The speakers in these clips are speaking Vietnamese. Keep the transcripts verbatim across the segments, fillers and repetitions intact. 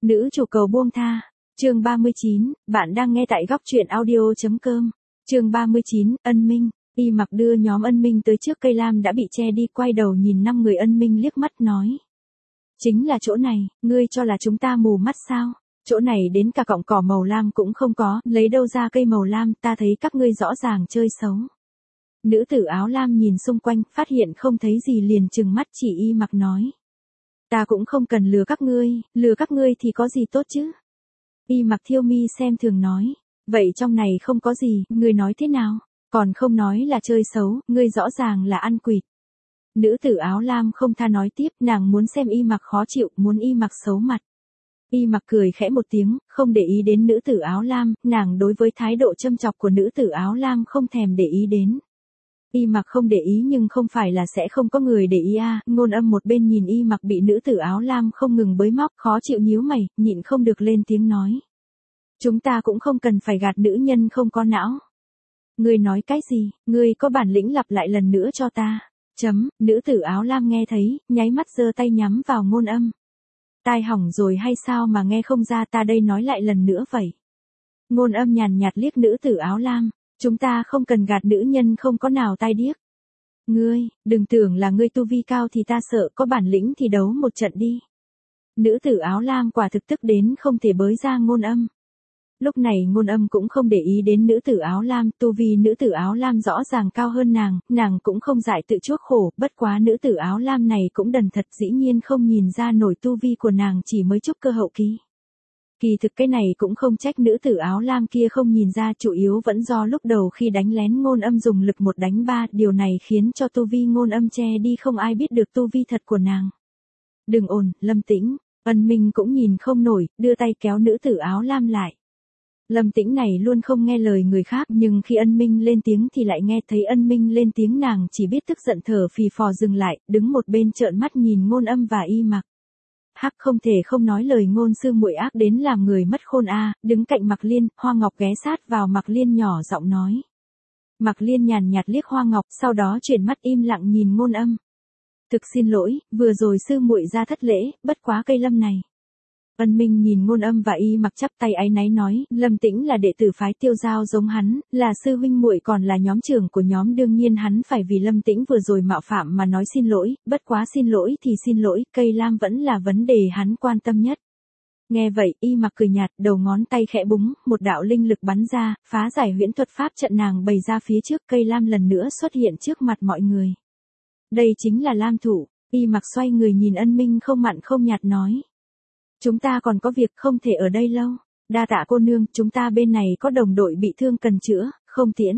Nữ chủ cầu buông tha. Chương ba mươi chín, bạn đang nghe tại góc truyện audio chấm com. Chương ba mươi chín, Ân Minh. Y Mặc đưa nhóm Ân Minh tới trước cây lam đã bị che đi, quay đầu nhìn năm người Ân Minh liếc mắt nói. Chính là chỗ này, ngươi cho là chúng ta mù mắt sao? Chỗ này đến cả cọng cỏ màu lam cũng không có, lấy đâu ra cây màu lam, ta thấy các ngươi rõ ràng chơi xấu. Nữ tử áo lam nhìn xung quanh, phát hiện không thấy gì liền trừng mắt chỉ Y Mặc nói. Ta cũng không cần lừa các ngươi, lừa các ngươi thì có gì tốt chứ? Y Mặc thiêu mi xem thường nói. Vậy trong này không có gì, ngươi nói thế nào? Còn không nói là chơi xấu, ngươi rõ ràng là ăn quỵt. Nữ tử áo lam không tha nói tiếp, nàng muốn xem Y Mặc khó chịu, muốn Y Mặc xấu mặt. Y Mặc cười khẽ một tiếng, không để ý đến nữ tử áo lam, nàng đối với thái độ châm chọc của nữ tử áo lam không thèm để ý đến. Y Mặc không để ý nhưng không phải là sẽ không có người để ý à, Ngôn Âm một bên nhìn Y Mặc bị nữ tử áo lam không ngừng bới móc, khó chịu nhíu mày, nhịn không được lên tiếng nói. Chúng ta cũng không cần phải gạt nữ nhân không có não. Ngươi nói cái gì, ngươi có bản lĩnh lặp lại lần nữa cho ta. Chấm, nữ tử áo lam nghe thấy, nháy mắt giơ tay nhắm vào Ngôn Âm. Tai hỏng rồi hay sao mà nghe không ra, ta đây nói lại lần nữa vậy. Ngôn Âm nhàn nhạt liếc nữ tử áo lam. Chúng ta không cần gạt nữ nhân không có nào tai điếc. Ngươi, đừng tưởng là ngươi tu vi cao thì ta sợ, có bản lĩnh thì đấu một trận đi. Nữ tử áo lam quả thực tức đến không thể bới ra Ngôn Âm. Lúc này Ngôn Âm cũng không để ý đến nữ tử áo lam, tu vi nữ tử áo lam rõ ràng cao hơn nàng, nàng cũng không dại tự chuốc khổ, bất quá nữ tử áo lam này cũng đần thật, dĩ nhiên không nhìn ra nổi tu vi của nàng chỉ mới trúc cơ hậu kỳ. Kỳ thực cái này cũng không trách nữ tử áo lam kia không nhìn ra, chủ yếu vẫn do lúc đầu khi đánh lén Ngôn Âm dùng lực một đánh ba, điều này khiến cho tu vi Ngôn Âm che đi, không ai biết được tu vi thật của nàng. Đừng ồn, Lâm Tĩnh. Ân Minh cũng nhìn không nổi, đưa tay kéo nữ tử áo lam lại. Lâm Tĩnh này luôn không nghe lời người khác, nhưng khi Ân Minh lên tiếng thì lại nghe thấy Ân Minh lên tiếng, nàng chỉ biết tức giận thở phì phò dừng lại, đứng một bên trợn mắt nhìn Ngôn Âm và Y Mặc. Hắc không thể không nói lời Ngôn sư muội ác đến làm người mất khôn a, đứng cạnh Mặc Liên, Hoa Ngọc ghé sát vào Mặc Liên nhỏ giọng nói. Mặc Liên nhàn nhạt liếc Hoa Ngọc, sau đó chuyển mắt im lặng nhìn Ngôn Âm. Thực xin lỗi, vừa rồi sư muội ra thất lễ, bất quá cây lâm này. Ân Minh nhìn Ngôn Âm và Y Mặc chắp tay áy náy nói, Lâm Tĩnh là đệ tử phái Tiêu Giao giống hắn, là sư huynh muội còn là nhóm trưởng của nhóm, đương nhiên hắn phải vì Lâm Tĩnh vừa rồi mạo phạm mà nói xin lỗi, bất quá xin lỗi thì xin lỗi, cây lam vẫn là vấn đề hắn quan tâm nhất. Nghe vậy, Y Mặc cười nhạt, đầu ngón tay khẽ búng, một đạo linh lực bắn ra, phá giải huyễn thuật pháp trận nàng bày ra phía trước, cây lam lần nữa xuất hiện trước mặt mọi người. Đây chính là lam thủ. Y Mặc xoay người nhìn Ân Minh không mặn không nhạt nói. Chúng ta còn có việc không thể ở đây lâu. Đa tạ cô nương, chúng ta bên này có đồng đội bị thương cần chữa, không tiễn.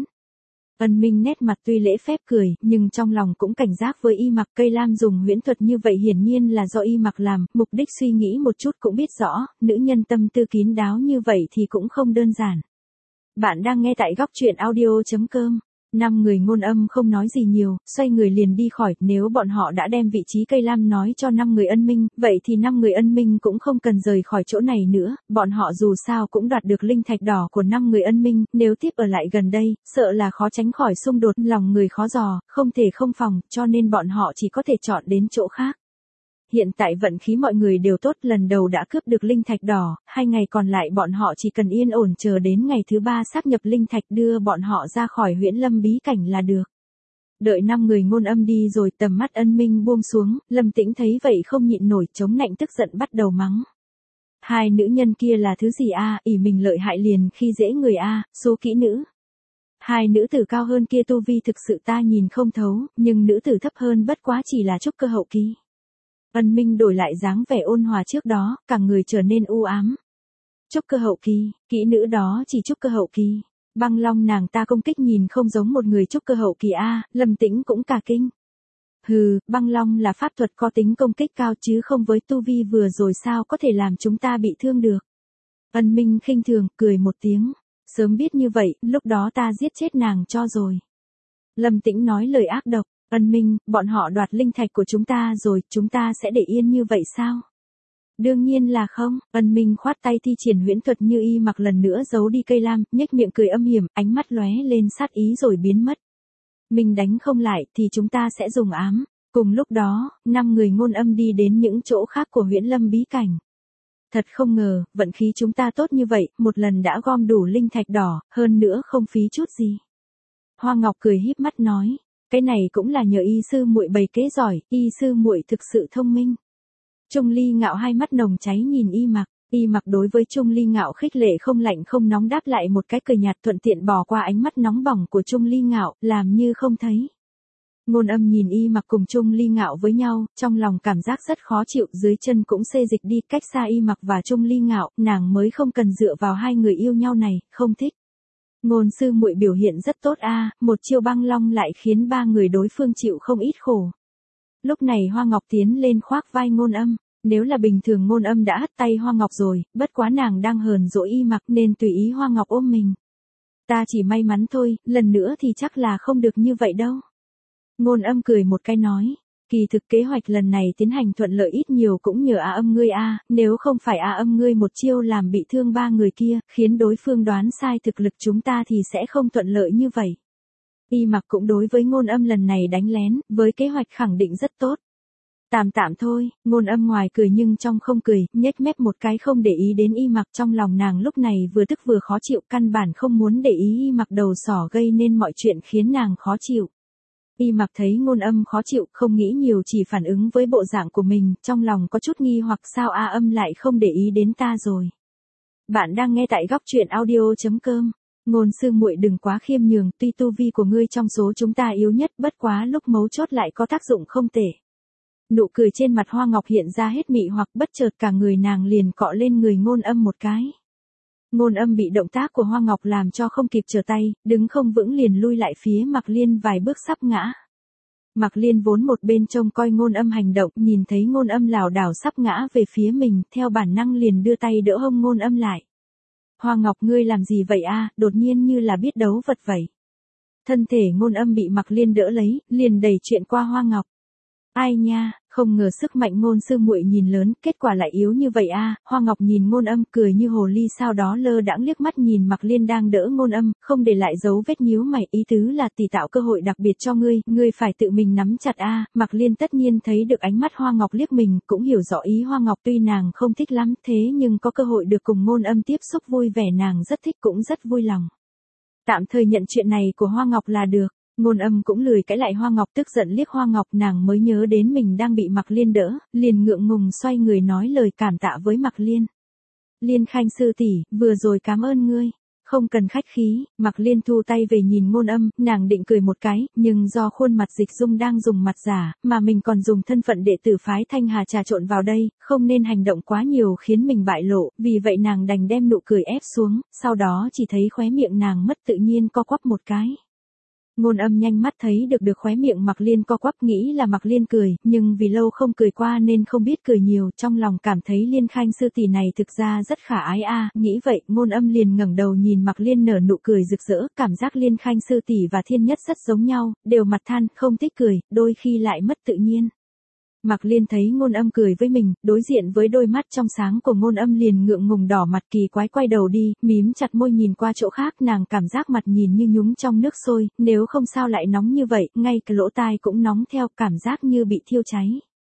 Ân Minh nét mặt tuy lễ phép cười, nhưng trong lòng cũng cảnh giác với Y Mặc. Cây lam dùng huyễn thuật như vậy hiển nhiên là do Y Mặc làm, mục đích suy nghĩ một chút cũng biết rõ, nữ nhân tâm tư kín đáo như vậy thì cũng không đơn giản. Bạn đang nghe tại góc truyện audio chấm com. Năm người Ngôn Âm không nói gì nhiều, xoay người liền đi khỏi, nếu bọn họ đã đem vị trí cây lam nói cho năm người Ân Minh, vậy thì năm người Ân Minh cũng không cần rời khỏi chỗ này nữa, bọn họ dù sao cũng đoạt được linh thạch đỏ của năm người Ân Minh, nếu tiếp ở lại gần đây, sợ là khó tránh khỏi xung đột, lòng người khó dò, không thể không phòng, cho nên bọn họ chỉ có thể chọn đến chỗ khác. Hiện tại vận khí mọi người đều tốt, lần đầu đã cướp được linh thạch đỏ, hai ngày còn lại bọn họ chỉ cần yên ổn chờ đến ngày thứ ba xác nhập linh thạch đưa bọn họ ra khỏi huyễn lâm bí cảnh là được. Đợi năm người Ngôn Âm đi rồi, tầm mắt Ân Minh buông xuống, Lâm Tĩnh thấy vậy không nhịn nổi, chống nạnh tức giận bắt đầu mắng. Hai nữ nhân kia là thứ gì a, ỷ mình lợi hại liền khi dễ người a, số kỹ nữ. Hai nữ tử cao hơn kia tu vi thực sự ta nhìn không thấu, nhưng nữ tử thấp hơn bất quá chỉ là trúc cơ hậu kỳ. Ân Minh đổi lại dáng vẻ ôn hòa trước đó, cả người trở nên u ám. Trúc cơ hậu kỳ, kỹ nữ đó chỉ trúc cơ hậu kỳ. Băng Long nàng ta công kích nhìn không giống một người trúc cơ hậu kỳ a, Lâm Tĩnh cũng cả kinh. Hừ, Băng Long là pháp thuật có tính công kích cao chứ không với tu vi vừa rồi sao có thể làm chúng ta bị thương được. Ân Minh khinh thường, cười một tiếng. Sớm biết như vậy, lúc đó ta giết chết nàng cho rồi. Lâm Tĩnh nói lời ác độc. Ân Minh, bọn họ đoạt linh thạch của chúng ta rồi, chúng ta sẽ để yên như vậy sao? Đương nhiên là không. Ân Minh khoát tay thi triển huyễn thuật như Y Mặc lần nữa giấu đi cây lam, nhếch miệng cười âm hiểm, ánh mắt lóe lên sát ý rồi biến mất. Mình đánh không lại thì chúng ta sẽ dùng ám. Cùng lúc đó, năm người Ngôn Âm đi đến những chỗ khác của huyễn lâm bí cảnh. Thật không ngờ, vận khí chúng ta tốt như vậy, một lần đã gom đủ linh thạch đỏ, hơn nữa không phí chút gì. Hoa Ngọc cười híp mắt nói, cái này cũng là nhờ y sư muội bày kế giỏi, y sư muội thực sự thông minh. Trung Ly Ngạo hai mắt nồng cháy nhìn Y Mặc, Y Mặc đối với Trung Ly Ngạo khích lệ không lạnh không nóng đáp lại một cái cười nhạt, thuận tiện bỏ qua ánh mắt nóng bỏng của Trung Ly Ngạo, làm như không thấy. Ngôn Âm nhìn Y Mặc cùng Trung Ly Ngạo với nhau, trong lòng cảm giác rất khó chịu, dưới chân cũng xê dịch đi, cách xa Y Mặc và Trung Ly Ngạo, nàng mới không cần dựa vào hai người yêu nhau này, không thích. Ngôn sư muội biểu hiện rất tốt a, một chiêu băng long lại khiến ba người đối phương chịu không ít khổ. Lúc này Hoa Ngọc tiến lên khoác vai Ngôn Âm, nếu là bình thường Ngôn Âm đã hất tay Hoa Ngọc rồi, bất quá nàng đang hờn dỗi Y Mặc nên tùy ý Hoa Ngọc ôm mình. Ta chỉ may mắn thôi, lần nữa thì chắc là không được như vậy đâu. Ngôn Âm cười một cái nói, kỳ thực kế hoạch lần này tiến hành thuận lợi ít nhiều cũng nhờ A Âm ngươi a, nếu không phải A Âm ngươi một chiêu làm bị thương ba người kia, khiến đối phương đoán sai thực lực chúng ta thì sẽ không thuận lợi như vậy. Y Mặc cũng đối với Ngôn Âm lần này đánh lén, với kế hoạch khẳng định rất tốt. Tạm tạm thôi, Ngôn Âm ngoài cười nhưng trong không cười, nhếch mép một cái không để ý đến Y Mặc, trong lòng nàng lúc này vừa tức vừa khó chịu, căn bản không muốn để ý Y Mặc đầu sỏ gây nên mọi chuyện khiến nàng khó chịu. Y Mặc thấy Ngôn Âm khó chịu, không nghĩ nhiều chỉ phản ứng với bộ dạng của mình, trong lòng có chút nghi hoặc sao A Âm lại không để ý đến ta rồi. Bạn đang nghe tại góc truyện audio chấm com. Ngôn sư muội đừng quá khiêm nhường, tuy tu vi của ngươi trong số chúng ta yếu nhất, bất quá lúc mấu chốt lại có tác dụng không tệ. Nụ cười trên mặt Hoa Ngọc hiện ra hết mị hoặc, bất chợt cả người nàng liền cọ lên người Ngôn Âm một cái. Ngôn Âm bị động tác của Hoa Ngọc làm cho không kịp trở tay, đứng không vững liền lui lại phía Mặc Liên vài bước sắp ngã. Mặc Liên vốn một bên trông coi Ngôn Âm hành động, nhìn thấy Ngôn Âm lảo đảo sắp ngã về phía mình, theo bản năng liền đưa tay đỡ hông Ngôn Âm lại. Hoa Ngọc ngươi làm gì vậy a, đột nhiên như là biết đấu vật vậy. Thân thể Ngôn Âm bị Mặc Liên đỡ lấy, liền đẩy chuyện qua Hoa Ngọc. Ai nha, không ngờ sức mạnh Ngôn sư muội nhìn lớn, kết quả lại yếu như vậy a. Hoa Ngọc nhìn Ngôn Âm cười như hồ ly, sau đó lơ đãng liếc mắt nhìn Mặc Liên đang đỡ Ngôn Âm, không để lại dấu vết nhíu mày, ý tứ là tỷ tạo cơ hội đặc biệt cho ngươi, ngươi phải tự mình nắm chặt a. Mặc Liên tất nhiên thấy được ánh mắt Hoa Ngọc liếc mình, cũng hiểu rõ ý Hoa Ngọc, tuy nàng không thích lắm, thế nhưng có cơ hội được cùng Ngôn Âm tiếp xúc vui vẻ nàng rất thích, cũng rất vui lòng. Tạm thời nhận chuyện này của Hoa Ngọc là được. Ngôn Âm cũng lười cãi lại Hoa Ngọc, tức giận liếc Hoa Ngọc, nàng mới nhớ đến mình đang bị Mặc Liên đỡ, liền ngượng ngùng xoay người nói lời cảm tạ với Mặc Liên. Liên Khanh sư tỷ, vừa rồi cảm ơn ngươi. Không cần khách khí, Mặc Liên thu tay về nhìn Ngôn Âm, nàng định cười một cái, nhưng do khuôn mặt Dịch Dung đang dùng mặt giả, mà mình còn dùng thân phận đệ tử phái Thanh Hà trà trộn vào đây, không nên hành động quá nhiều khiến mình bại lộ, vì vậy nàng đành đem nụ cười ép xuống, sau đó chỉ thấy khóe miệng nàng mất tự nhiên co quắp một cái. Ngôn Âm nhanh mắt thấy được được khóe miệng Mặc Liên co quắp, nghĩ là Mặc Liên cười, nhưng vì lâu không cười qua nên không biết cười nhiều, trong lòng cảm thấy Liên Khanh sư tỷ này thực ra rất khả ái a. Nghĩ vậy, Ngôn Âm liền ngẩng đầu nhìn Mặc Liên nở nụ cười rực rỡ, cảm giác Liên Khanh sư tỷ và Thiên Nhất rất giống nhau, đều mặt than, không thích cười, đôi khi lại mất tự nhiên. Mặc Liên thấy Ngôn Âm cười với mình, đối diện với đôi mắt trong sáng của Ngôn Âm liền ngượng ngùng đỏ mặt, kỳ quái quay đầu đi, mím chặt môi nhìn qua chỗ khác, nàng cảm giác mặt nhìn như nhúng trong nước sôi, nếu không sao lại nóng như vậy, ngay cả lỗ tai cũng nóng theo, cảm giác như bị thiêu cháy.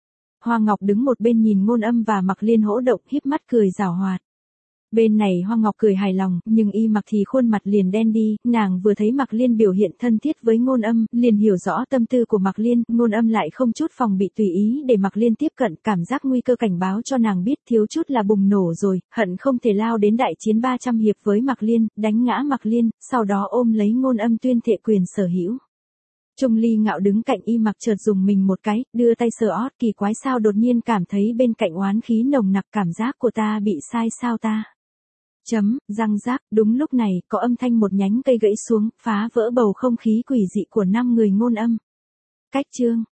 Hoa Ngọc đứng một bên nhìn Ngôn Âm và Mặc Liên hỗ động, híp mắt cười giảo hoạt. Bên này Hoa Ngọc cười hài lòng, nhưng Y Mặc thì khuôn mặt liền đen đi, nàng vừa thấy Mặc Liên biểu hiện thân thiết với Ngôn Âm, liền hiểu rõ tâm tư của Mặc Liên, Ngôn Âm lại không chút phòng bị tùy ý để Mặc Liên tiếp cận, cảm giác nguy cơ cảnh báo cho nàng biết thiếu chút là bùng nổ rồi, hận không thể lao đến đại chiến ba trăm hiệp với Mặc Liên, đánh ngã Mặc Liên, sau đó ôm lấy Ngôn Âm tuyên thệ quyền sở hữu. Trung Ly Ngạo đứng cạnh Y Mặc chợt dùng mình một cái, đưa tay sờ ót, kỳ quái sao đột nhiên cảm thấy bên cạnh oán khí nồng nặc, cảm giác của ta bị sai sao ta. Chấm, răng rác, đúng lúc này, có âm thanh một nhánh cây gãy xuống, phá vỡ bầu không khí quỷ dị của năm người Ngôn Âm. Cách chương.